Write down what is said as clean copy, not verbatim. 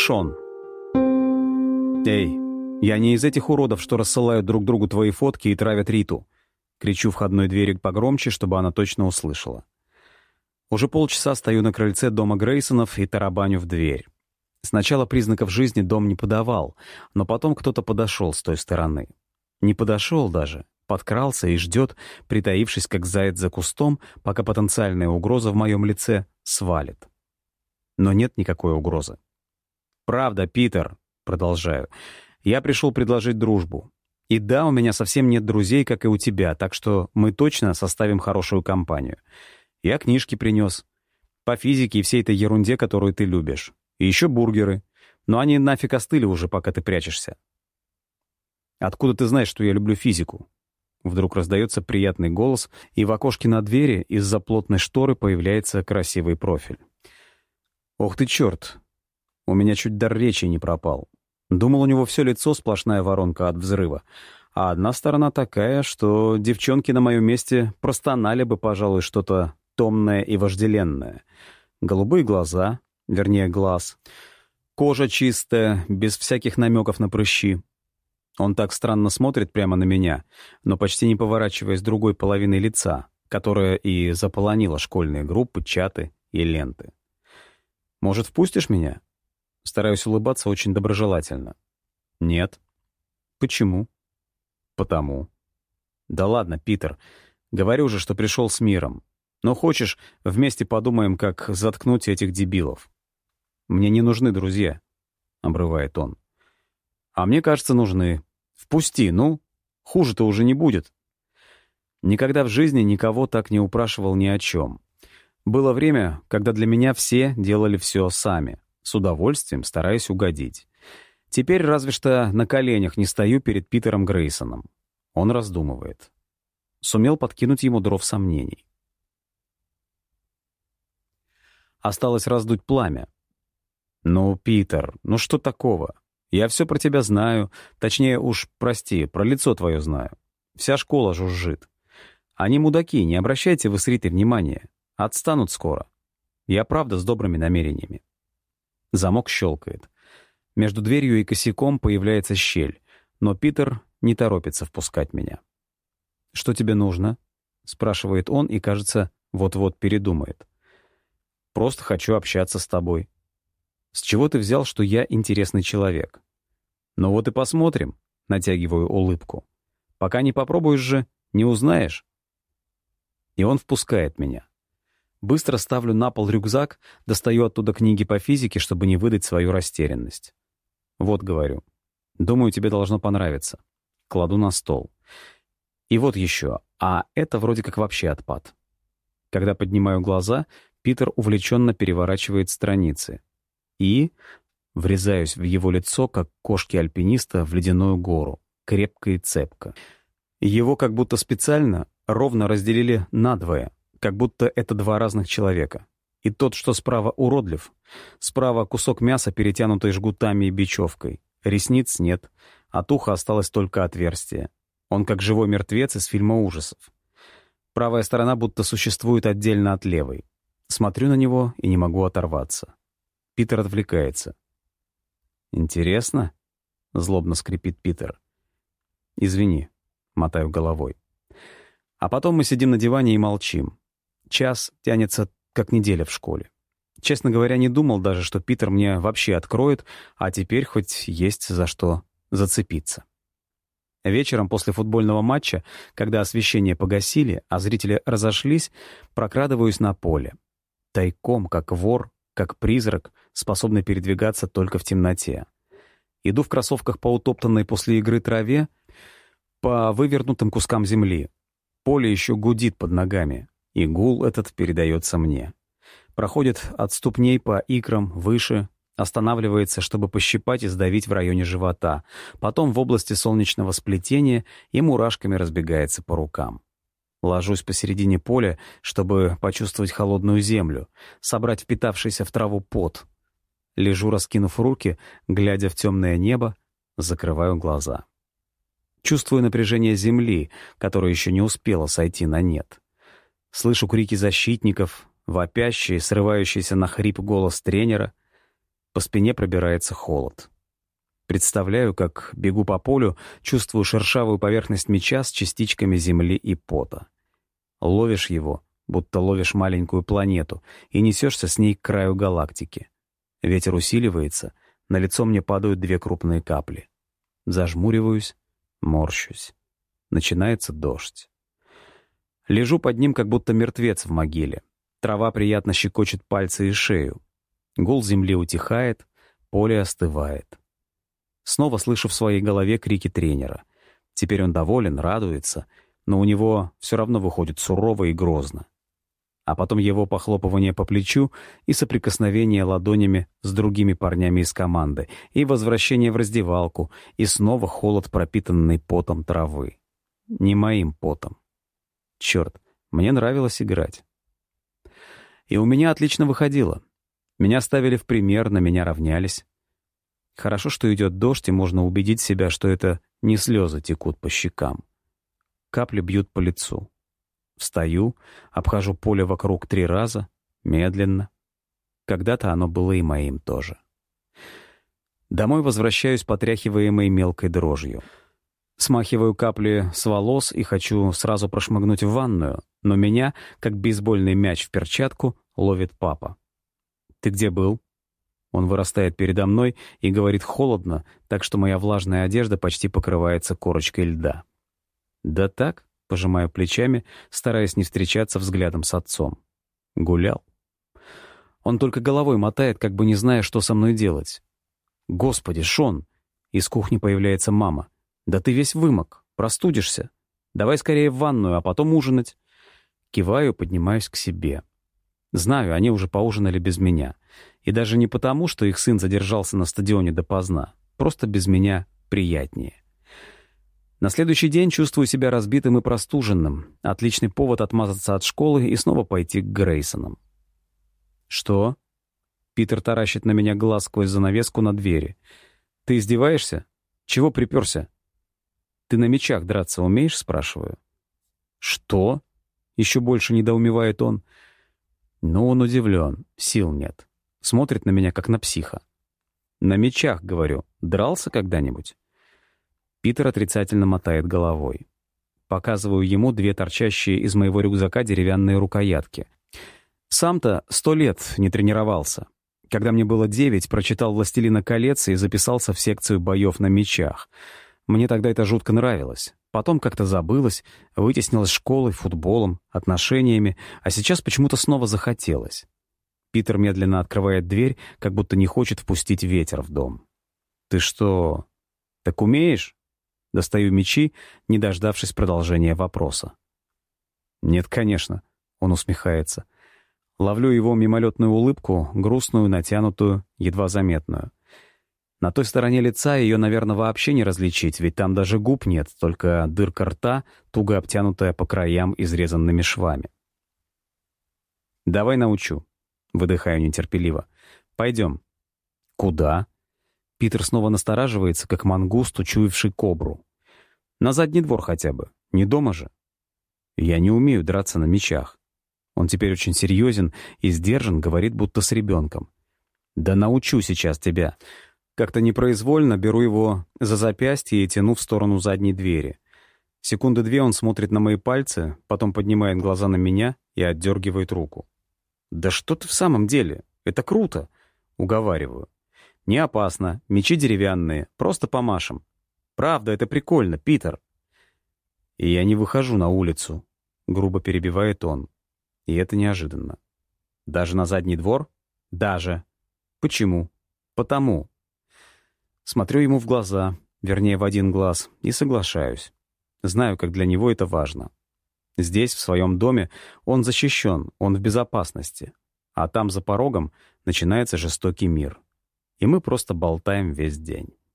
Шон. «Эй, я не из этих уродов, что рассылают друг другу твои фотки и травят Риту». Кричу входной двери погромче, чтобы она точно услышала. Уже полчаса стою на крыльце дома Грейсонов и тарабаню в дверь. Сначала признаков жизни дом не подавал, но потом кто-то подошел с той стороны. Не подошел даже, подкрался и ждет, притаившись как заяц за кустом, пока потенциальная угроза в моем лице свалит. Но нет никакой угрозы. «Правда, Питер», — продолжаю, — «я пришел предложить дружбу. И да, у меня совсем нет друзей, как и у тебя, так что мы точно составим хорошую компанию. Я книжки принес. По физике и всей этой ерунде, которую ты любишь. И еще бургеры. Но они нафиг остыли уже, пока ты прячешься». «Откуда ты знаешь, что я люблю физику?» Вдруг раздается приятный голос, и в окошке на двери из-за плотной шторы появляется красивый профиль. «Ох ты черт! У меня чуть дар речи не пропал. Думал, у него все лицо сплошная воронка от взрыва, а одна сторона такая, что девчонки на моем месте простонали бы, пожалуй, что-то томное и вожделенное. Голубые глаза, вернее, глаз. Кожа чистая, без всяких намеков на прыщи. Он так странно смотрит прямо на меня, но почти не поворачиваясь другой половиной лица, которая и заполонила школьные группы, чаты и ленты. «Может, впустишь меня?» Стараюсь улыбаться очень доброжелательно. «Нет». «Почему?» «Потому». «Да ладно, Питер. Говорю же, что пришел с миром. Но хочешь, вместе подумаем, как заткнуть этих дебилов?» «Мне не нужны друзья», — обрывает он. «А мне кажется, нужны. Впусти, ну. Хуже-то уже не будет». Никогда в жизни никого так не упрашивал ни о чем. Было время, когда для меня все делали все сами, с удовольствием стараясь угодить. Теперь разве что на коленях не стою перед Питером Грейсоном. Он раздумывает. Сумел подкинуть ему дров сомнений. Осталось раздуть пламя. «Ну, Питер, ну что такого? Я все про тебя знаю. Точнее уж, прости, про лицо твое знаю. Вся школа жужжит. Они мудаки, не обращайте вы с Ритой внимания. Отстанут скоро. Я правда с добрыми намерениями». Замок щелкает. Между дверью и косяком появляется щель, но Питер не торопится впускать меня. «Что тебе нужно?» — спрашивает он и, кажется, вот-вот передумает. «Просто хочу общаться с тобой». «С чего ты взял, что я интересный человек?» «Ну вот и посмотрим», — натягиваю улыбку. «Пока не попробуешь же, не узнаешь». И он впускает меня. Быстро ставлю на пол рюкзак, достаю оттуда книги по физике, чтобы не выдать свою растерянность. «Вот, — говорю, — думаю, тебе должно понравиться». Кладу на стол. И вот еще, а это вроде как вообще отпад. Когда поднимаю глаза, Питер увлеченно переворачивает страницы. И врезаюсь в его лицо, как кошки-альпиниста в ледяную гору, крепко и цепко. Его как будто специально ровно разделили надвое, как будто это два разных человека. И тот, что справа, уродлив. Справа кусок мяса, перетянутый жгутами и бечевкой. Ресниц нет, от уха осталось только отверстие. Он как живой мертвец из фильма ужасов. Правая сторона будто существует отдельно от левой. Смотрю на него и не могу оторваться. Питер отвлекается. «Интересно?» — злобно скрипит Питер. «Извини», — мотаю головой. А потом мы сидим на диване и молчим. Час тянется, как неделя в школе. Честно говоря, не думал даже, что Питер мне вообще откроет, а теперь хоть есть за что зацепиться. Вечером после футбольного матча, когда освещение погасили, а зрители разошлись, прокрадываюсь на поле. Тайком, как вор, как призрак, способный передвигаться только в темноте. Иду в кроссовках по утоптанной после игры траве, по вывернутым кускам земли. Поле еще гудит под ногами, и гул этот передается мне. Проходит от ступней по икрам выше, останавливается, чтобы пощипать и сдавить в районе живота, потом в области солнечного сплетения и мурашками разбегается по рукам. Ложусь посередине поля, чтобы почувствовать холодную землю, собрать впитавшийся в траву пот. Лежу, раскинув руки, глядя в темное небо, закрываю глаза. Чувствую напряжение земли, которое еще не успело сойти на нет. Слышу крики защитников, вопящий, срывающийся на хрип голос тренера. По спине пробирается холод. Представляю, как бегу по полю, чувствую шершавую поверхность мяча с частичками земли и пота. Ловишь его, будто ловишь маленькую планету, и несешься с ней к краю галактики. Ветер усиливается, на лицо мне падают 2 крупные капли. Зажмуриваюсь, морщусь. Начинается дождь. Лежу под ним, как будто мертвец в могиле. Трава приятно щекочет пальцы и шею. Гул земли утихает, поле остывает. Снова слышу в своей голове крики тренера. Теперь он доволен, радуется, но у него все равно выходит сурово и грозно. А потом его похлопывание по плечу и соприкосновение ладонями с другими парнями из команды, и возвращение в раздевалку, и снова холод, пропитанный потом травы. Не моим потом. Черт, мне нравилось играть. И у меня отлично выходило. Меня ставили в пример, на меня равнялись. Хорошо, что идет дождь, и можно убедить себя, что это не слезы текут по щекам. Капли бьют по лицу. Встаю, обхожу поле вокруг 3 раза, медленно. Когда-то оно было и моим тоже. Домой возвращаюсь, потряхиваемой мелкой дрожью. Смахиваю капли с волос и хочу сразу прошмыгнуть в ванную, но меня, как бейсбольный мяч в перчатку, ловит папа. «Ты где был?» Он вырастает передо мной и говорит холодно, так что моя влажная одежда почти покрывается корочкой льда. «Да так», — пожимаю плечами, стараясь не встречаться взглядом с отцом. «Гулял». Он только головой мотает, как бы не зная, что со мной делать. «Господи, Шон!» Из кухни появляется мама. «Да ты весь вымок, простудишься. Давай скорее в ванную, а потом ужинать». Киваю, поднимаюсь к себе. Знаю, они уже поужинали без меня. И даже не потому, что их сын задержался на стадионе допоздна. Просто без меня приятнее. На следующий день чувствую себя разбитым и простуженным. Отличный повод отмазаться от школы и снова пойти к Грейсонам. «Что?» Питер таращит на меня глаз сквозь занавеску на двери. «Ты издеваешься? Чего приперся?» «Ты на мячах драться умеешь?» — спрашиваю. «Что?» — еще больше недоумевает он. Но он удивлен, сил нет. Смотрит на меня, как на психа. «На мячах, — говорю, — дрался когда-нибудь?» Питер отрицательно мотает головой. Показываю ему 2 торчащие из моего рюкзака деревянные рукоятки. Сам-то 100 лет не тренировался. Когда мне было 9, прочитал «Властелина колец» и записался в секцию боев на мечах. Мне тогда это жутко нравилось. Потом как-то забылось, вытеснилось школой, футболом, отношениями, а сейчас почему-то снова захотелось. Питер медленно открывает дверь, как будто не хочет впустить ветер в дом. «Ты что, так умеешь?» Достаю мечи, не дождавшись продолжения вопроса. «Нет, конечно», — он усмехается. Ловлю его мимолетную улыбку, грустную, натянутую, едва заметную. На той стороне лица ее, наверное, вообще не различить, ведь там даже губ нет, только дырка рта, туго обтянутая по краям изрезанными швами. «Давай научу», — выдыхаю нетерпеливо. «Пойдем». «Куда?» Питер снова настораживается, как мангуст, учуявший кобру. «На задний двор хотя бы. Не дома же». «Я не умею драться на мечах». Он теперь очень серьезен и сдержан, говорит, будто с ребенком. «Да научу сейчас тебя». Как-то непроизвольно беру его за запястье и тяну в сторону задней двери. Секунды 2 он смотрит на мои пальцы, потом поднимает глаза на меня и отдергивает руку. «Да что ты в самом деле? Это круто!» — уговариваю. «Не опасно, мечи деревянные, просто помашем. Правда, это прикольно, Питер». «И я не выхожу на улицу», — грубо перебивает он. И это неожиданно. «Даже на задний двор?» «Даже». «Почему?» «Потому». Смотрю ему в глаза, вернее, в один глаз, и соглашаюсь. Знаю, как для него это важно. Здесь, в своем доме, он защищен, он в безопасности. А там, за порогом, начинается жестокий мир. И мы просто болтаем весь день.